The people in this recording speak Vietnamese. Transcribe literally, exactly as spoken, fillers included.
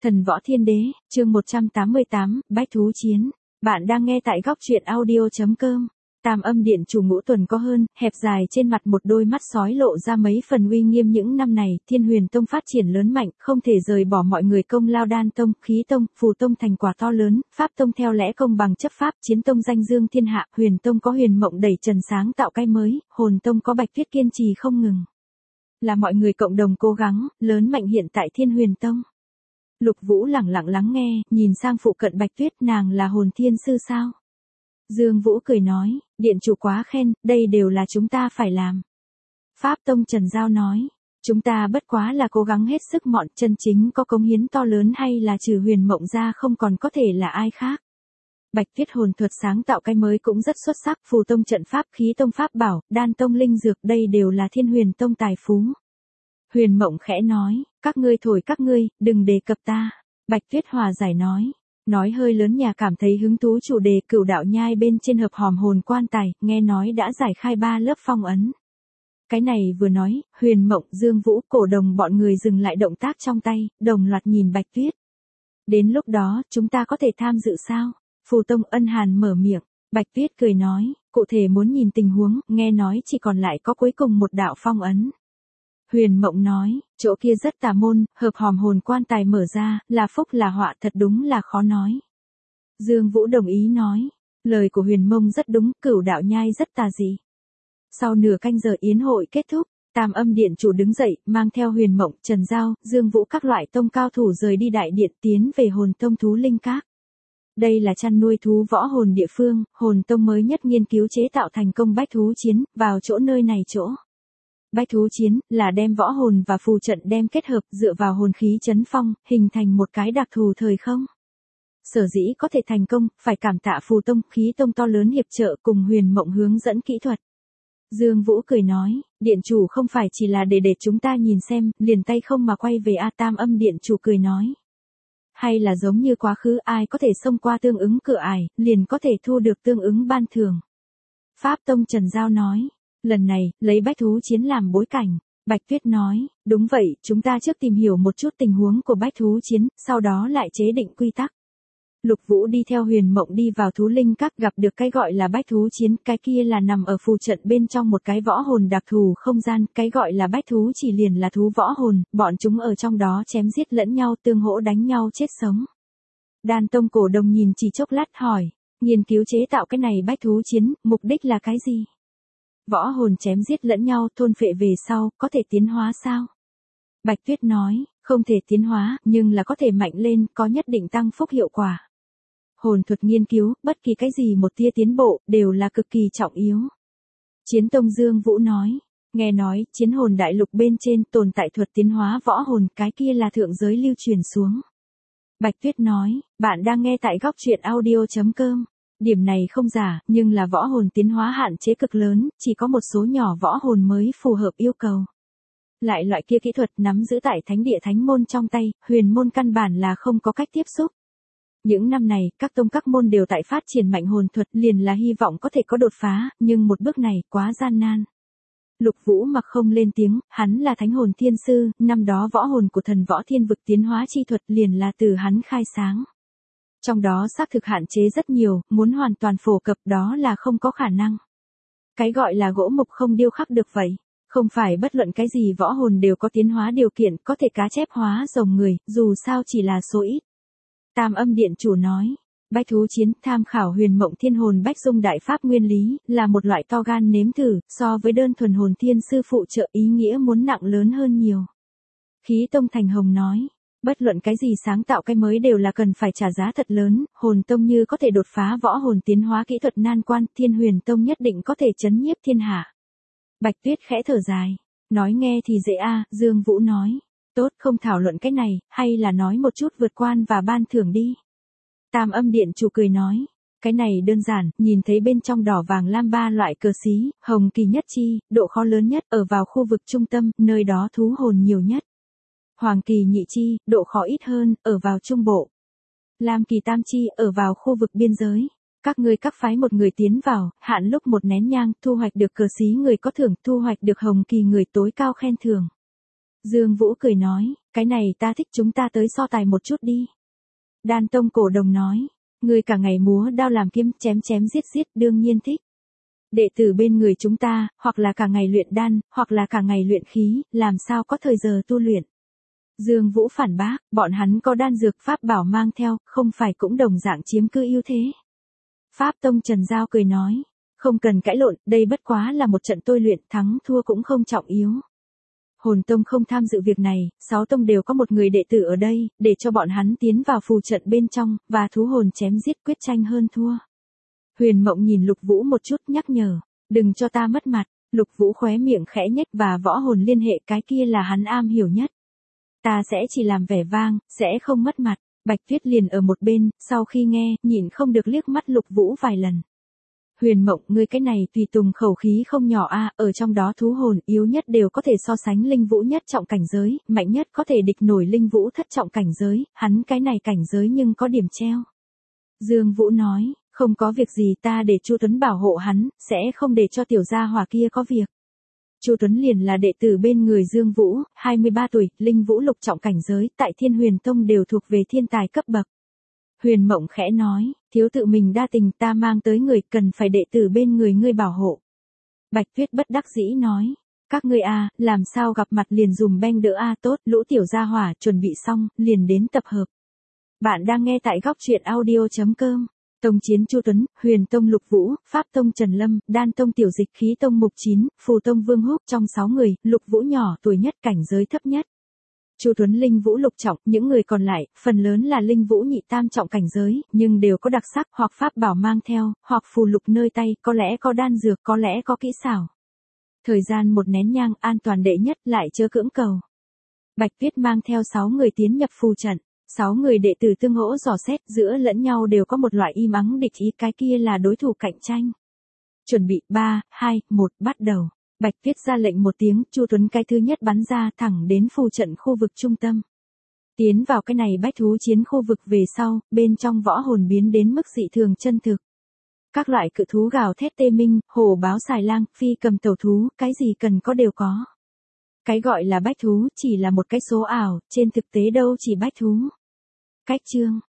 Thần Võ Thiên Đế, chương một trăm tám mươi tám, Bách Thú Chiến. Bạn đang nghe tại góc truyện audio chấm com. Tam Âm Điện chủ Ngũ Tuần có hơn, hẹp dài trên mặt một đôi mắt sói lộ ra mấy phần uy nghiêm. Những năm này, Thiên Huyền Tông phát triển lớn mạnh, không thể rời bỏ mọi người. Công lao Đan Tông, Khí Tông, Phù Tông thành quả to lớn, Pháp Tông theo lẽ công bằng chấp pháp, Chiến Tông danh dương thiên hạ, Huyền Tông có Huyền Mộng đẩy trần sáng tạo cái mới, Hồn Tông có Bạch Tuyết kiên trì không ngừng. Là mọi người cộng đồng cố gắng, lớn mạnh hiện tại Thiên Huyền Tông. Lục Vũ lẳng lặng lắng nghe, nhìn sang phụ cận Bạch Tuyết, nàng là hồn thiên sư sao? Dương Vũ cười nói, điện chủ quá khen, đây đều là chúng ta phải làm. Pháp Tông Trần Giao nói, chúng ta bất quá là cố gắng hết sức, mọn chân chính có cống hiến to lớn hay là trừ Huyền Mộng ra không còn có thể là ai khác. Bạch Tuyết hồn thuật sáng tạo cái mới cũng rất xuất sắc, Phù Tông trận pháp, Khí Tông pháp bảo, Đan Tông linh dược, đây đều là Thiên Huyền Tông tài phú. Huyền Mộng khẽ nói, các ngươi thổi các ngươi, đừng đề cập ta. Bạch Tuyết hòa giải nói, nói hơi lớn nhà cảm thấy hứng thú chủ đề Cửu Đạo Nhai bên trên hợp hòm hồn quan tài, nghe nói đã giải khai ba lớp phong ấn. Cái này vừa nói, Huyền Mộng, Dương Vũ, Cổ Đồng bọn người dừng lại động tác trong tay, đồng loạt nhìn Bạch Tuyết. Đến lúc đó, chúng ta có thể tham dự sao? Phù Tông Ân Hàn mở miệng, Bạch Tuyết cười nói, cụ thể muốn nhìn tình huống, nghe nói chỉ còn lại có cuối cùng một đạo phong ấn. Huyền Mộng nói, chỗ kia rất tà môn, hợp hòm hồn quan tài mở ra, là phúc là họa thật đúng là khó nói. Dương Vũ đồng ý nói, lời của Huyền Mông rất đúng, Cửu Đạo Nhai rất tà dị. Sau nửa canh giờ yến hội kết thúc, Tam Âm Điện chủ đứng dậy, mang theo Huyền Mộng, Trần Giao, Dương Vũ các loại tông cao thủ rời đi đại điện tiến về Hồn Tông Thú Linh Các. Đây là chăn nuôi thú võ hồn địa phương, Hồn Tông mới nhất nghiên cứu chế tạo thành công Bách Thú Chiến, vào chỗ nơi này chỗ. Bách Thú Chiến là đem võ hồn và phù trận đem kết hợp dựa vào hồn khí chấn phong, hình thành một cái đặc thù thời không. Sở dĩ có thể thành công, phải cảm tạ Phù Tông, Khí Tông to lớn hiệp trợ cùng Huyền Mộng hướng dẫn kỹ thuật. Dương Vũ cười nói, điện chủ không phải chỉ là để để chúng ta nhìn xem, liền tay không mà quay về A. Tam Âm Điện chủ cười nói. Hay là giống như quá khứ, ai có thể xông qua tương ứng cửa ải, liền có thể thu được tương ứng ban thưởng. Pháp Tông Trần Giao nói. Lần này, lấy Bách Thú Chiến làm bối cảnh, Bạch Tuyết nói, đúng vậy, chúng ta trước tìm hiểu một chút tình huống của Bách Thú Chiến, sau đó lại chế định quy tắc. Lục Vũ đi theo Huyền Mộng đi vào Thú Linh Các, gặp được cái gọi là Bách Thú Chiến, cái kia là nằm ở phù trận bên trong một cái võ hồn đặc thù không gian, cái gọi là Bách Thú chỉ liền là thú võ hồn, bọn chúng ở trong đó chém giết lẫn nhau, tương hỗ đánh nhau chết sống. Đan Tông Cổ Đồng nhìn chỉ chốc lát hỏi, nghiên cứu chế tạo cái này Bách Thú Chiến, mục đích là cái gì? Võ hồn chém giết lẫn nhau, thôn phệ về sau, có thể tiến hóa sao? Bạch Tuyết nói, không thể tiến hóa, nhưng là có thể mạnh lên, có nhất định tăng phúc hiệu quả. Hồn thuật nghiên cứu, bất kỳ cái gì một tia tiến bộ, đều là cực kỳ trọng yếu. Chiến Tông Dương Vũ nói, nghe nói, chiến hồn đại lục bên trên tồn tại thuật tiến hóa võ hồn, cái kia là thượng giới lưu truyền xuống. Bạch Tuyết nói, bạn đang nghe tại góc truyện audio chấm com. Điểm này không giả, nhưng là võ hồn tiến hóa hạn chế cực lớn, chỉ có một số nhỏ võ hồn mới phù hợp yêu cầu. Lại loại kia kỹ thuật nắm giữ tại thánh địa thánh môn trong tay, huyền môn căn bản là không có cách tiếp xúc. Những năm này, các tông các môn đều tại phát triển mạnh hồn thuật, liền là hy vọng có thể có đột phá, nhưng một bước này quá gian nan. Lục Vũ mặc không lên tiếng, hắn là thánh hồn thiên sư, năm đó võ hồn của thần võ thiên vực tiến hóa chi thuật liền là từ hắn khai sáng. Trong đó xác thực hạn chế rất nhiều, muốn hoàn toàn phổ cập đó là không có khả năng. Cái gọi là gỗ mục không điêu khắc được vậy. Không phải bất luận cái gì võ hồn đều có tiến hóa điều kiện, có thể cá chép hóa rồng người, dù sao chỉ là số ít. Tam Âm Điện chủ nói, Bách Thú Chiến tham khảo Huyền Mộng Thiên Hồn Bách Dung Đại Pháp nguyên lý, là một loại to gan nếm thử, so với đơn thuần hồn thiên sư phụ trợ ý nghĩa muốn nặng lớn hơn nhiều. Khí Tông Thành Hồng nói. Bất luận cái gì sáng tạo cái mới đều là cần phải trả giá thật lớn, Hồn Tông như có thể đột phá võ hồn tiến hóa kỹ thuật nan quan, Thiên Huyền Tông nhất định có thể chấn nhiếp thiên hạ. Bạch Tuyết khẽ thở dài, nói nghe thì dễ a. Dương Vũ nói, tốt không thảo luận cái này, hay là nói một chút vượt quan và ban thưởng đi. Tam Âm Điện chủ cười nói, cái này đơn giản, nhìn thấy bên trong đỏ vàng lam ba loại cờ xí, hồng kỳ nhất chi, độ khó lớn nhất ở vào khu vực trung tâm, nơi đó thú hồn nhiều nhất. Hoàng kỳ nhị chi, độ khó ít hơn, ở vào trung bộ. Lam kỳ tam chi, ở vào khu vực biên giới. Các ngươi các phái một người tiến vào, hạn lúc một nén nhang, thu hoạch được cờ xí người có thưởng, thu hoạch được hồng kỳ người tối cao khen thưởng. Dương Vũ cười nói, cái này ta thích, chúng ta tới so tài một chút đi. Đan Tông cổ đồng nói, ngươi cả ngày múa đao làm kiếm, chém chém giết giết, đương nhiên thích. Đệ tử bên người chúng ta, hoặc là cả ngày luyện đan, hoặc là cả ngày luyện khí, làm sao có thời giờ tu luyện. Dương Vũ phản bác, bọn hắn có đan dược pháp bảo mang theo, không phải cũng đồng dạng chiếm cư ưu thế. Pháp Tông Trần Giao cười nói, không cần cãi lộn, đây bất quá là một trận tôi luyện, thắng thua cũng không trọng yếu. Hồn Tông không tham dự việc này, sáu tông đều có một người đệ tử ở đây, để cho bọn hắn tiến vào phù trận bên trong, và thú hồn chém giết quyết tranh hơn thua. Huyền Mộng nhìn Lục Vũ một chút nhắc nhở, đừng cho ta mất mặt. Lục Vũ khóe miệng khẽ nhếch, và võ hồn liên hệ cái kia là hắn am hiểu nhất. Ta sẽ chỉ làm vẻ vang, sẽ không mất mặt. Bạch Tuyết liền ở một bên, sau khi nghe, nhìn không được liếc mắt Lục Vũ vài lần. Huyền Mộng, ngươi cái này tùy tùng khẩu khí không nhỏ a, ở trong đó thú hồn yếu nhất đều có thể so sánh linh vũ nhất trọng cảnh giới, mạnh nhất có thể địch nổi linh vũ thất trọng cảnh giới, hắn cái này cảnh giới nhưng có điểm treo. Dương Vũ nói, không có việc gì, ta để Chu Tuấn bảo hộ hắn, sẽ không để cho tiểu gia hỏa kia có việc. Chu Tuấn liền là đệ tử bên người Dương Vũ, hai mươi ba tuổi, linh vũ lục trọng cảnh giới, tại Thiên Huyền Tông đều thuộc về thiên tài cấp bậc. Huyền Mộng khẽ nói, thiếu tự mình đa tình, ta mang tới người, cần phải đệ tử bên người ngươi bảo hộ. Bạch Tuyết bất đắc dĩ nói, các ngươi a, làm sao gặp mặt liền dùm beng đỡ a, tốt, lũ tiểu gia hỏa chuẩn bị xong, liền đến tập hợp. Bạn đang nghe tại góc truyện audio chấm com. Tông Chiến Chu Tuấn, Huyền Tông Lục Vũ, Pháp Tông Trần Lâm, Đan Tông Tiểu Dịch, Khí Tông Mục Chín, Phù Tông Vương Húc, trong sáu người, Lục Vũ nhỏ tuổi nhất, cảnh giới thấp nhất. Chu Tuấn linh vũ lục trọng, những người còn lại, phần lớn là linh vũ nhị tam trọng cảnh giới, nhưng đều có đặc sắc, hoặc pháp bảo mang theo, hoặc phù lục nơi tay, có lẽ có đan dược, có lẽ có kỹ xảo. Thời gian một nén nhang, an toàn đệ nhất, lại chớ cưỡng cầu. Bạch Tuyết mang theo sáu người tiến nhập phù trận. Sáu người đệ tử tương hỗ dò xét, giữa lẫn nhau đều có một loại im ắng địch ý, cái kia là đối thủ cạnh tranh. Chuẩn bị, ba, hai, một, bắt đầu. Bạch Tuyết ra lệnh một tiếng, Chu Tuấn cái thứ nhất bắn ra thẳng đến phù trận khu vực trung tâm. Tiến vào cái này bách thú chiến khu vực về sau, bên trong võ hồn biến đến mức dị thường chân thực. Các loại cự thú gào thét tê minh, hổ báo xài lang, phi cầm tẩu thú, cái gì cần có đều có. Cái gọi là bách thú chỉ là một cái số ảo, trên thực tế đâu chỉ bách thú. Cách chương,